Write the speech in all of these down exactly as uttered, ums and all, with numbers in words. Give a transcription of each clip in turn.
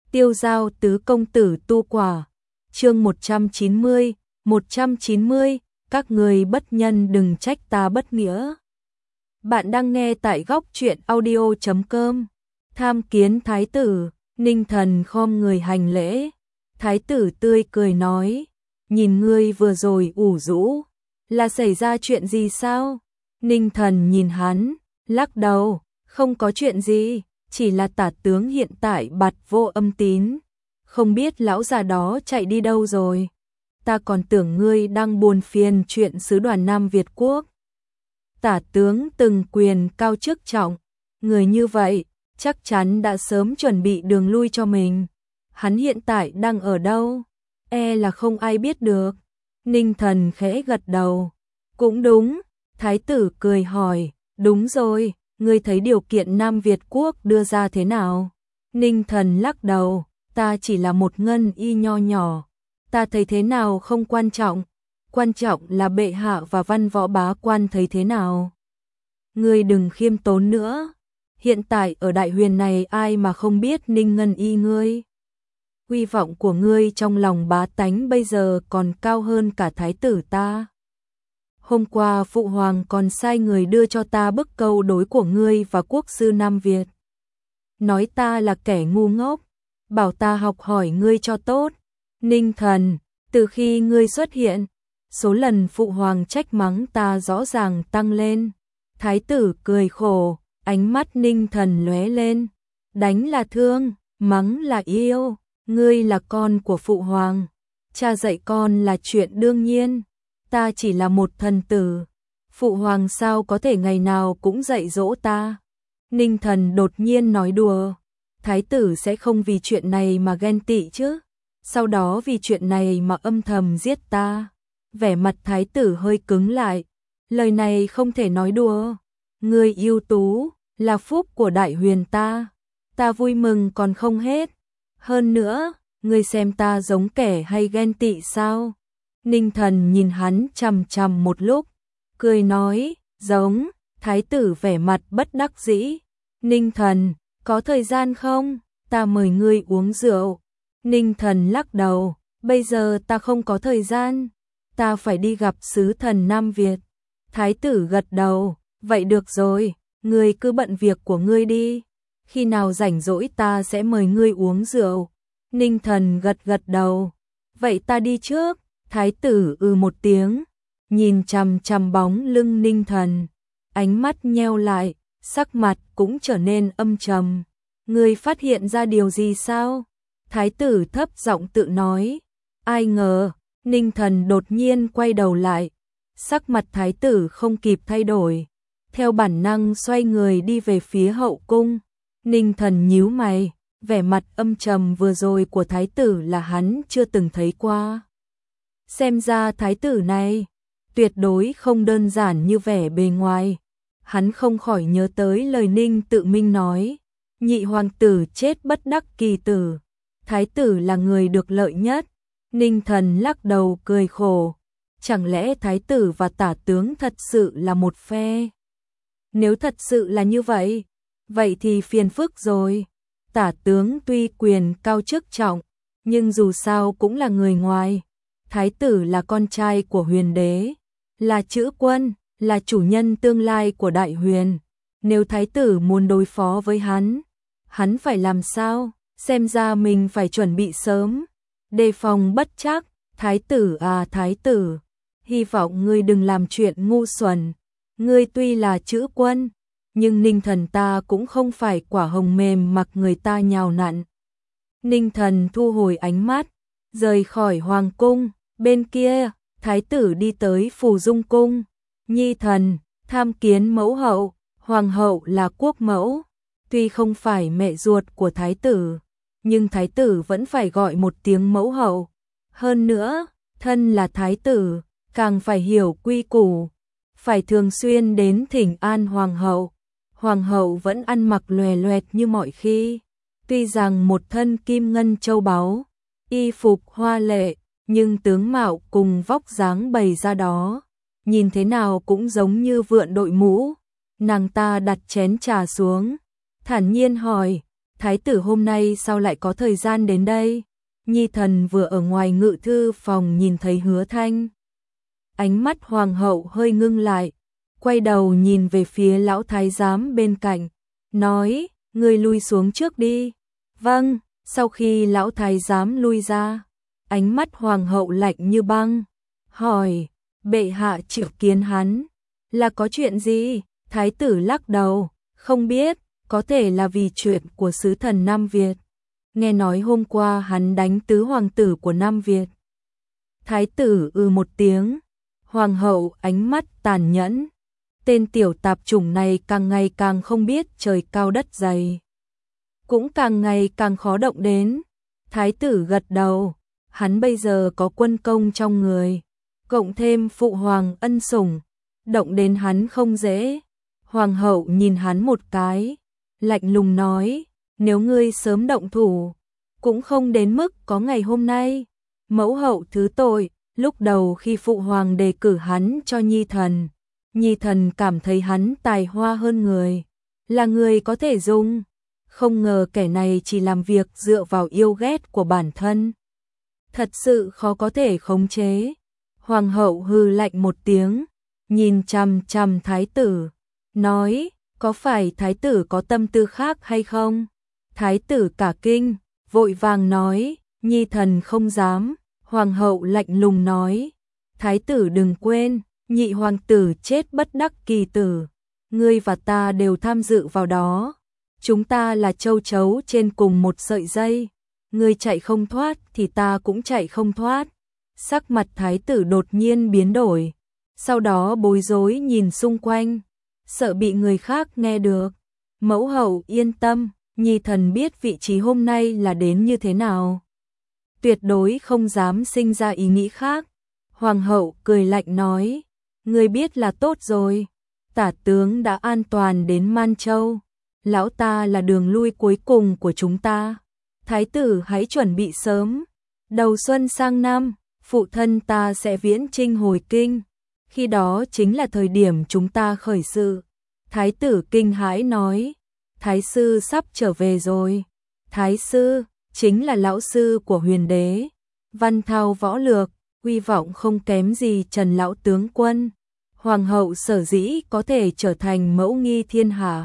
Tiêu giao tứ công tử tu quả. Chương một trăm chín mươi, một trăm chín mươi, các người bất nhân đừng trách ta bất nghĩa. Bạn đang nghe tại góc truyện audio chấm com. Tham kiến thái tử, Ninh Thần khom người hành lễ. Thái tử tươi cười nói, nhìn ngươi vừa rồi ủ rũ, là xảy ra chuyện gì sao? Ninh Thần nhìn hắn, lắc đầu, không có chuyện gì, chỉ là tả tướng hiện tại bạt vô âm tín, không biết lão già đó chạy đi đâu rồi. Ta còn tưởng ngươi đang buồn phiền chuyện sứ đoàn Nam Việt Quốc. Tả tướng từng quyền cao chức trọng, người như vậy chắc chắn đã sớm chuẩn bị đường lui cho mình. Hắn hiện tại đang ở đâu? E là không ai biết được. Ninh Thần khẽ gật đầu. Cũng đúng, thái tử cười hỏi, đúng rồi, ngươi thấy điều kiện Nam Việt Quốc đưa ra thế nào? Ninh Thần lắc đầu, ta chỉ là một ngân y nho nhỏ, ta thấy thế nào không quan trọng, quan trọng là bệ hạ và văn võ bá quan thấy thế nào. Ngươi đừng khiêm tốn nữa, hiện tại ở Đại Huyền này ai mà không biết Ninh Ngân y ngươi. Uy vọng của ngươi trong lòng bá tánh bây giờ còn cao hơn cả thái tử ta. Hôm qua phụ hoàng còn sai người đưa cho ta bức câu đối của ngươi và quốc sư Nam Việt. Nói ta là kẻ ngu ngốc, bảo ta học hỏi ngươi cho tốt. Ninh Thần, từ khi ngươi xuất hiện, số lần phụ hoàng trách mắng ta rõ ràng tăng lên. Thái tử cười khổ, ánh mắt Ninh Thần lóe lên. Đánh là thương, mắng là yêu, ngươi là con của phụ hoàng. Cha dạy con là chuyện đương nhiên. Ta chỉ là một thần tử, phụ hoàng sao có thể ngày nào cũng dạy dỗ ta. Ninh Thần đột nhiên nói đùa, thái tử sẽ không vì chuyện này mà ghen tị chứ, sau đó vì chuyện này mà âm thầm giết ta. Vẻ mặt thái tử hơi cứng lại, lời này không thể nói đùa. Ngươi ưu tú, là phúc của Đại Huyền ta, ta vui mừng còn không hết. Hơn nữa, ngươi xem ta giống kẻ hay ghen tị sao? Ninh Thần nhìn hắn chằm chằm một lúc, cười nói, giống. Thái tử vẻ mặt bất đắc dĩ. Ninh Thần, có thời gian không? Ta mời ngươi uống rượu. Ninh Thần lắc đầu, bây giờ ta không có thời gian, ta phải đi gặp sứ thần Nam Việt. Thái tử gật đầu, vậy được rồi, ngươi cứ bận việc của ngươi đi, khi nào rảnh rỗi ta sẽ mời ngươi uống rượu. Ninh Thần gật gật đầu, vậy ta đi trước. Thái tử ư một tiếng, nhìn chằm chằm bóng lưng Ninh Thần, ánh mắt nheo lại, sắc mặt cũng trở nên âm trầm. Ngươi phát hiện ra điều gì sao? Thái tử thấp giọng tự nói. Ai ngờ, Ninh Thần đột nhiên quay đầu lại, sắc mặt thái tử không kịp thay đổi, theo bản năng xoay người đi về phía hậu cung. Ninh Thần nhíu mày, vẻ mặt âm trầm vừa rồi của thái tử là hắn chưa từng thấy qua. Xem ra thái tử này tuyệt đối không đơn giản như vẻ bề ngoài. Hắn không khỏi nhớ tới lời Ninh Tự Minh nói, nhị hoàng tử chết bất đắc kỳ tử, thái tử là người được lợi nhất. Ninh Thần lắc đầu cười khổ, chẳng lẽ thái tử và tả tướng thật sự là một phe? Nếu thật sự là như vậy, vậy thì phiền phức rồi. Tả tướng tuy quyền cao chức trọng, nhưng dù sao cũng là người ngoài. Thái tử là con trai của huyền đế, là chữ quân, là chủ nhân tương lai của Đại Huyền. Nếu thái tử muốn đối phó với hắn, hắn phải làm sao? Xem ra mình phải chuẩn bị sớm, đề phòng bất trắc. Thái tử à thái tử, hy vọng ngươi đừng làm chuyện ngu xuẩn. Ngươi tuy là chữ quân, nhưng Ninh Thần ta cũng không phải quả hồng mềm mặc người ta nhào nặn. Ninh Thần thu hồi ánh mắt, rời khỏi hoàng cung. Bên kia, thái tử đi tới Phù Dung cung. Nhi thần, tham kiến mẫu hậu. Hoàng hậu là quốc mẫu, tuy không phải mẹ ruột của thái tử, nhưng thái tử vẫn phải gọi một tiếng mẫu hậu. Hơn nữa, thân là thái tử, càng phải hiểu quy củ, phải thường xuyên đến thỉnh an hoàng hậu. Hoàng hậu vẫn ăn mặc lòe loẹt như mọi khi, tuy rằng một thân kim ngân châu báu, y phục hoa lệ, nhưng tướng mạo cùng vóc dáng bày ra đó, nhìn thế nào cũng giống như vượn đội mũ. Nàng ta đặt chén trà xuống, thản nhiên hỏi, thái tử hôm nay sao lại có thời gian đến đây? Nhi thần vừa ở ngoài ngự thư phòng nhìn thấy Hứa Thanh. Ánh mắt hoàng hậu hơi ngưng lại, quay đầu nhìn về phía lão thái giám bên cạnh, nói, ngươi lui xuống trước đi. Vâng, sau khi lão thái giám lui ra, ánh mắt hoàng hậu lạnh như băng, hỏi, bệ hạ triệu kiến hắn, là có chuyện gì? Thái tử lắc đầu, không biết, có thể là vì chuyện của sứ thần Nam Việt. Nghe nói hôm qua hắn đánh tứ hoàng tử của Nam Việt. Thái tử ư một tiếng, hoàng hậu ánh mắt tàn nhẫn. Tên tiểu tạp chủng này càng ngày càng không biết trời cao đất dày, cũng càng ngày càng khó động đến. Thái tử gật đầu, hắn bây giờ có quân công trong người, cộng thêm phụ hoàng ân sủng, động đến hắn không dễ. Hoàng hậu nhìn hắn một cái, lạnh lùng nói, nếu ngươi sớm động thủ, cũng không đến mức có ngày hôm nay. Mẫu hậu thứ tội, lúc đầu khi phụ hoàng đề cử hắn cho nhi thần, nhi thần cảm thấy hắn tài hoa hơn người, là người có thể dùng, không ngờ kẻ này chỉ làm việc dựa vào yêu ghét của bản thân, thật sự khó có thể khống chế. Hoàng hậu hừ lạnh một tiếng, nhìn chằm chằm thái tử, nói, có phải thái tử có tâm tư khác hay không? Thái tử cả kinh, vội vàng nói, nhi thần không dám. Hoàng hậu lạnh lùng nói, thái tử đừng quên, nhị hoàng tử chết bất đắc kỳ tử, ngươi và ta đều tham dự vào đó, chúng ta là châu chấu trên cùng một sợi dây, ngươi chạy không thoát thì ta cũng chạy không thoát. Sắc mặt thái tử đột nhiên biến đổi, sau đó bối rối nhìn xung quanh, sợ bị người khác nghe được. Mẫu hậu yên tâm, nhi thần biết vị trí hôm nay là đến như thế nào, tuyệt đối không dám sinh ra ý nghĩ khác. Hoàng hậu cười lạnh nói, ngươi biết là tốt rồi, tả tướng đã an toàn đến Man Châu, lão ta là đường lui cuối cùng của chúng ta, thái tử hãy chuẩn bị sớm, đầu xuân sang năm, phụ thân ta sẽ viễn chinh hồi kinh, khi đó chính là thời điểm chúng ta khởi sự. Thái tử kinh hãi nói, thái sư sắp trở về rồi. Thái sư chính là lão sư của Huyền đế, văn thao võ lược, uy vọng không kém gì Trần lão tướng quân. Hoàng hậu sở dĩ có thể trở thành mẫu nghi thiên hạ,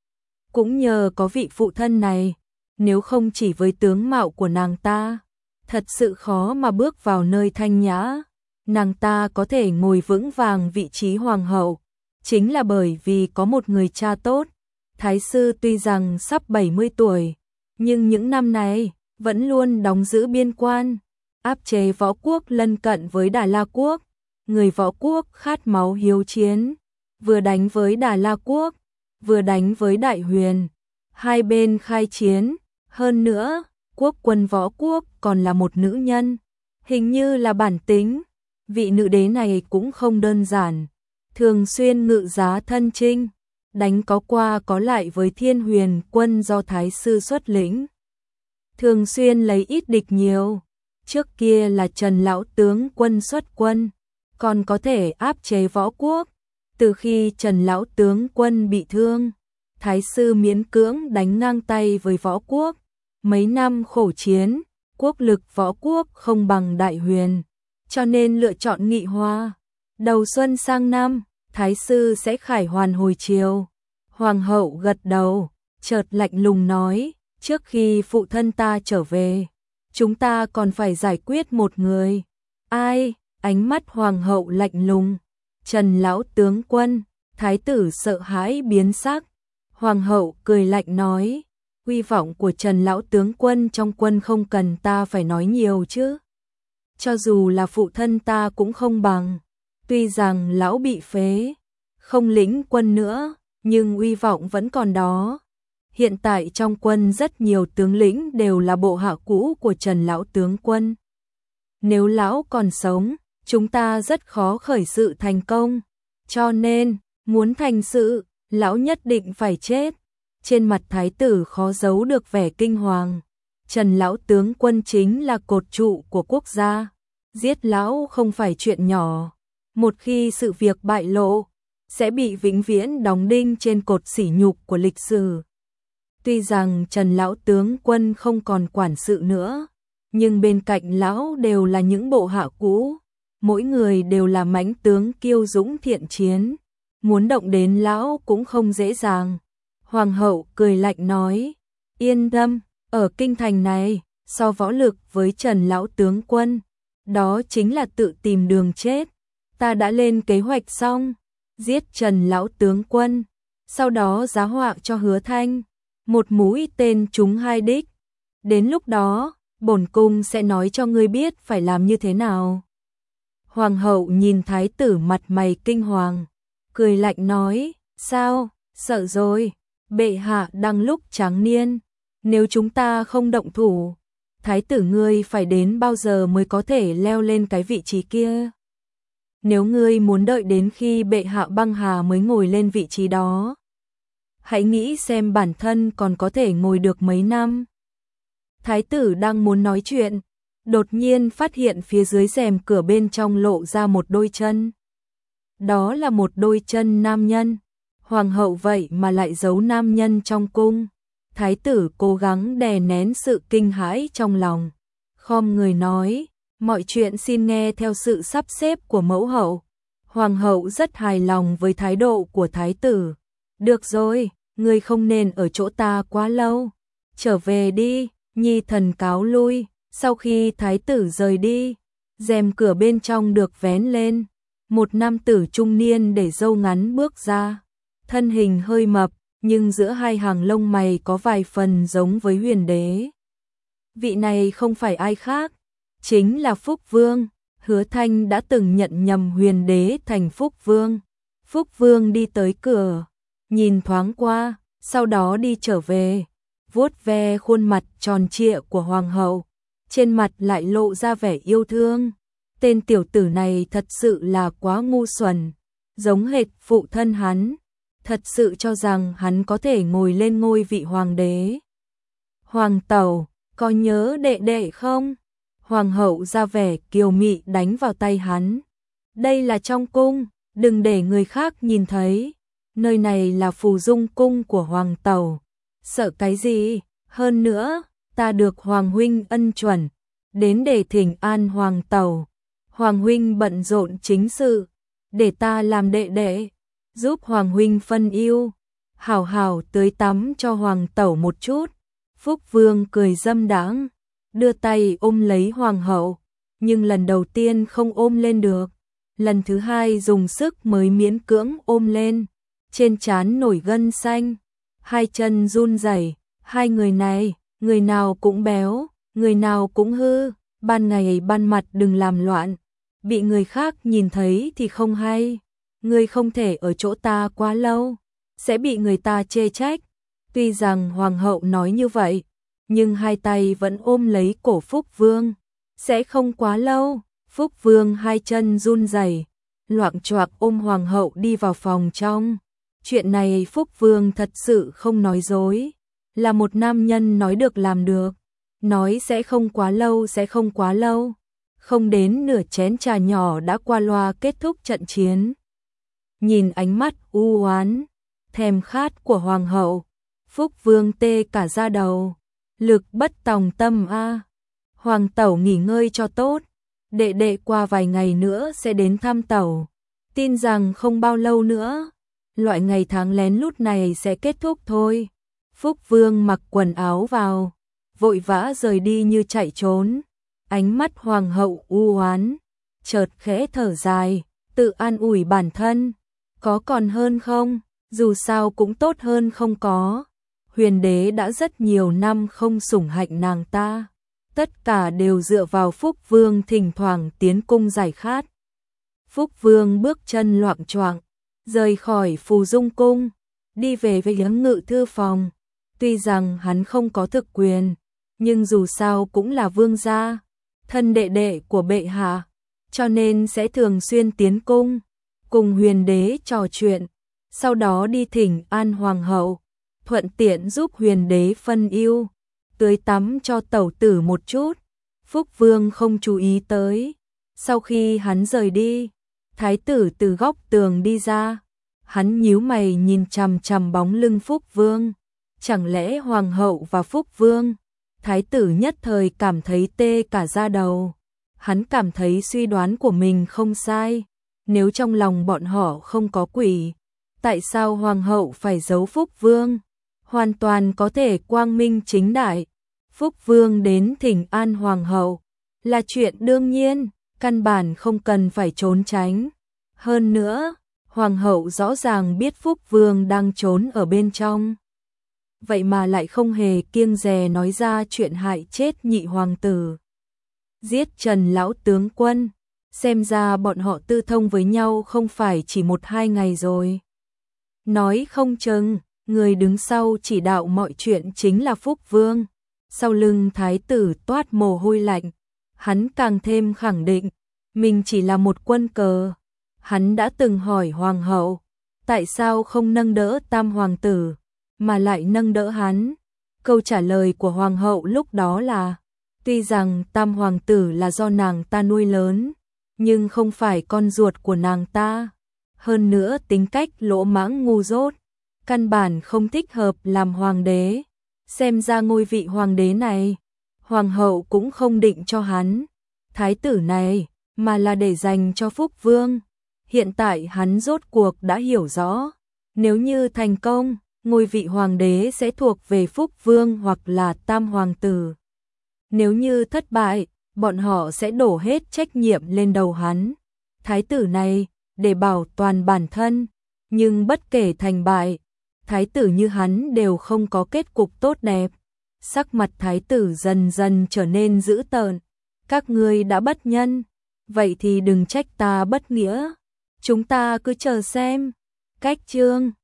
cũng nhờ có vị phụ thân này, nếu không chỉ với tướng mạo của nàng ta, thật sự khó mà bước vào nơi thanh nhã. Nàng ta có thể ngồi vững vàng vị trí hoàng hậu, chính là bởi vì có một người cha tốt. Thái sư tuy rằng sắp bảy mươi tuổi, nhưng những năm này vẫn luôn đóng giữ biên quan, áp chế võ quốc lân cận với Đà La quốc. Người võ quốc khát máu hiếu chiến, vừa đánh với Đà La quốc, vừa đánh với Đại Huyền, hai bên khai chiến. Hơn nữa, quốc quân võ quốc còn là một nữ nhân, hình như là bản tính. Vị nữ đế này cũng không đơn giản, thường xuyên ngự giá thân chinh, đánh có qua có lại với Thiên Huyền quân do thái sư xuất lĩnh, thường xuyên lấy ít địch nhiều. Trước kia là Trần lão tướng quân xuất quân, còn có thể áp chế võ quốc. Từ khi Trần lão tướng quân bị thương, thái sư miễn cưỡng đánh ngang tay với võ quốc. Mấy năm khổ chiến, quốc lực võ quốc không bằng Đại Huyền, cho nên lựa chọn nghị hòa. Đầu xuân sang năm, thái sư sẽ khải hoàn hồi triều. Hoàng hậu gật đầu, chợt lạnh lùng nói, trước khi phụ thân ta trở về, chúng ta còn phải giải quyết một người. Ai? Ánh mắt hoàng hậu lạnh lùng. Trần lão tướng quân. Thái tử sợ hãi biến sắc. Hoàng hậu cười lạnh nói, uy vọng của Trần lão tướng quân trong quân không cần ta phải nói nhiều chứ. Cho dù là phụ thân ta cũng không bằng. Tuy rằng lão bị phế, không lĩnh quân nữa, nhưng uy vọng vẫn còn đó. Hiện tại trong quân rất nhiều tướng lĩnh đều là bộ hạ cũ của Trần lão tướng quân. Nếu lão còn sống, chúng ta rất khó khởi sự thành công. Cho nên, muốn thành sự, lão nhất định phải chết. Trên mặt thái tử khó giấu được vẻ kinh hoàng. Trần lão tướng quân chính là cột trụ của quốc gia. Giết lão không phải chuyện nhỏ. Một khi sự việc bại lộ, sẽ bị vĩnh viễn đóng đinh trên cột sỉ nhục của lịch sử. Tuy rằng Trần lão tướng quân không còn quản sự nữa, nhưng bên cạnh lão đều là những bộ hạ cũ, mỗi người đều là mãnh tướng kiêu dũng thiện chiến, muốn động đến lão cũng không dễ dàng. Hoàng hậu cười lạnh nói, yên tâm, ở kinh thành này, so võ lực với Trần lão tướng quân, đó chính là tự tìm đường chết. Ta đã lên kế hoạch xong, giết Trần lão tướng quân, sau đó giá họa cho Hứa Thanh, một mũi tên trúng hai đích. Đến lúc đó, bổn cung sẽ nói cho ngươi biết phải làm như thế nào. Hoàng hậu nhìn thái tử mặt mày kinh hoàng, cười lạnh nói, sao, sợ rồi, bệ hạ đang lúc tráng niên, nếu chúng ta không động thủ, thái tử ngươi phải đến bao giờ mới có thể leo lên cái vị trí kia? Nếu ngươi muốn đợi đến khi bệ hạ băng hà mới ngồi lên vị trí đó, hãy nghĩ xem bản thân còn có thể ngồi được mấy năm. Thái tử đang muốn nói chuyện, đột nhiên phát hiện phía dưới rèm cửa bên trong lộ ra một đôi chân. Đó là một đôi chân nam nhân. Hoàng hậu vậy mà lại giấu nam nhân trong cung. Thái tử cố gắng đè nén sự kinh hãi trong lòng, khom người nói, mọi chuyện xin nghe theo sự sắp xếp của mẫu hậu. Hoàng hậu rất hài lòng với thái độ của thái tử. Được rồi, ngươi không nên ở chỗ ta quá lâu, trở về đi. Nhi thần cáo lui. Sau khi thái tử rời đi, rèm cửa bên trong được vén lên, một nam tử trung niên để râu ngắn bước ra, thân hình hơi mập, nhưng giữa hai hàng lông mày có vài phần giống với Huyền đế. Vị này không phải ai khác, chính là Phúc Vương. Hứa Thanh đã từng nhận nhầm Huyền đế thành Phúc Vương. Phúc Vương đi tới cửa, nhìn thoáng qua, sau đó đi trở về, vuốt ve khuôn mặt tròn trịa của hoàng hậu, trên mặt lại lộ ra vẻ yêu thương. Tên tiểu tử này thật sự là quá ngu xuẩn, giống hệt phụ thân hắn, thật sự cho rằng hắn có thể ngồi lên ngôi vị hoàng đế. Hoàng tẩu, có nhớ đệ đệ không? Hoàng hậu ra vẻ kiều mị đánh vào tay hắn. Đây là trong cung, đừng để người khác nhìn thấy. Nơi này là phù dung cung của hoàng tẩu. Sợ cái gì? Hơn nữa, ta được hoàng huynh ân chuẩn, đến để thỉnh an hoàng tẩu. Hoàng huynh bận rộn chính sự, để ta làm đệ đệ, giúp hoàng huynh phân ưu, hảo hảo tưới tắm cho hoàng tẩu một chút. Phúc Vương cười dâm đãng, đưa tay ôm lấy hoàng hậu, nhưng lần đầu tiên không ôm lên được, lần thứ hai dùng sức mới miễn cưỡng ôm lên, trên trán nổi gân xanh, hai chân run rẩy. Hai người này, người nào cũng béo, người nào cũng hư, ban ngày ban mặt đừng làm loạn, bị người khác nhìn thấy thì không hay. Ngươi không thể ở chỗ ta quá lâu, sẽ bị người ta chê trách. Tuy rằng hoàng hậu nói như vậy, nhưng hai tay vẫn ôm lấy cổ Phúc Vương. Sẽ không quá lâu. Phúc Vương hai chân run rẩy, loạng choạng ôm hoàng hậu đi vào phòng trong. Chuyện này Phúc Vương thật sự không nói dối, là một nam nhân nói được làm được, nói sẽ không quá lâu sẽ không quá lâu. Không đến nửa chén trà nhỏ đã qua loa kết thúc trận chiến. Nhìn ánh mắt u oán, thèm khát của hoàng hậu, Phúc Vương tê cả da đầu, lực bất tòng tâm a. Hoàng tẩu nghỉ ngơi cho tốt, đệ đệ qua vài ngày nữa sẽ đến thăm tẩu, tin rằng không bao lâu nữa, loại ngày tháng lén lút này sẽ kết thúc thôi. Phúc Vương mặc quần áo vào, vội vã rời đi như chạy trốn. Ánh mắt hoàng hậu u oán, chợt khẽ thở dài, tự an ủi bản thân, có còn hơn không, dù sao cũng tốt hơn không có. Huyền đế đã rất nhiều năm không sủng hạnh nàng ta, tất cả đều dựa vào Phúc Vương thỉnh thoảng tiến cung giải khát. Phúc Vương bước chân loạng choạng, rời khỏi phù dung cung, đi về với ngự thư phòng. Tuy rằng hắn không có thực quyền, nhưng dù sao cũng là vương gia, thân đệ đệ của bệ hạ, cho nên sẽ thường xuyên tiến cung, cùng huyền đế trò chuyện, sau đó đi thỉnh an hoàng hậu, thuận tiện giúp huyền đế phân ưu, tưới tắm cho tẩu tử một chút. Phúc Vương không chú ý tới. Sau khi hắn rời đi, thái tử từ góc tường đi ra, hắn nhíu mày nhìn chằm chằm bóng lưng Phúc Vương. chẳng lẽ hoàng hậu và Phúc Vương? Thái tử nhất thời cảm thấy tê cả da đầu. Hắn cảm thấy suy đoán của mình không sai. Nếu trong lòng bọn họ không có quỷ, tại sao hoàng hậu phải giấu Phúc Vương? Hoàn toàn có thể quang minh chính đại. Phúc Vương đến thỉnh an hoàng hậu là chuyện đương nhiên, căn bản không cần phải trốn tránh. Hơn nữa, hoàng hậu rõ ràng biết Phúc Vương đang trốn ở bên trong. Vậy mà lại không hề kiêng dè nói ra chuyện hại chết nhị hoàng tử, giết Trần lão tướng quân. Xem ra bọn họ tư thông với nhau không phải chỉ một hai ngày rồi. Nói không chừng, người đứng sau chỉ đạo mọi chuyện chính là Phúc Vương. Sau lưng thái tử toát mồ hôi lạnh, hắn càng thêm khẳng định mình chỉ là một quân cờ. Hắn đã từng hỏi hoàng hậu, tại sao không nâng đỡ tam hoàng tử, mà lại nâng đỡ hắn? Câu trả lời của hoàng hậu lúc đó là, tuy rằng tam hoàng tử là do nàng ta nuôi lớn, nhưng không phải con ruột của nàng ta. Hơn nữa tính cách lỗ mãng ngu dốt, căn bản không thích hợp làm hoàng đế. Xem ra ngôi vị hoàng đế này, hoàng hậu cũng không định cho hắn, thái tử này, mà là để dành cho Phúc Vương. Hiện tại hắn rốt cuộc đã hiểu rõ, nếu như thành công, ngôi vị hoàng đế sẽ thuộc về Phúc Vương hoặc là tam hoàng tử. Nếu như thất bại, bọn họ sẽ đổ hết trách nhiệm lên đầu hắn, thái tử này, để bảo toàn bản thân. Nhưng bất kể thành bại, thái tử như hắn đều không có kết cục tốt đẹp. Sắc mặt thái tử dần dần trở nên dữ tợn. Các ngươi đã bất nhân, vậy thì đừng trách ta bất nghĩa. Chúng ta cứ chờ xem. Cách chương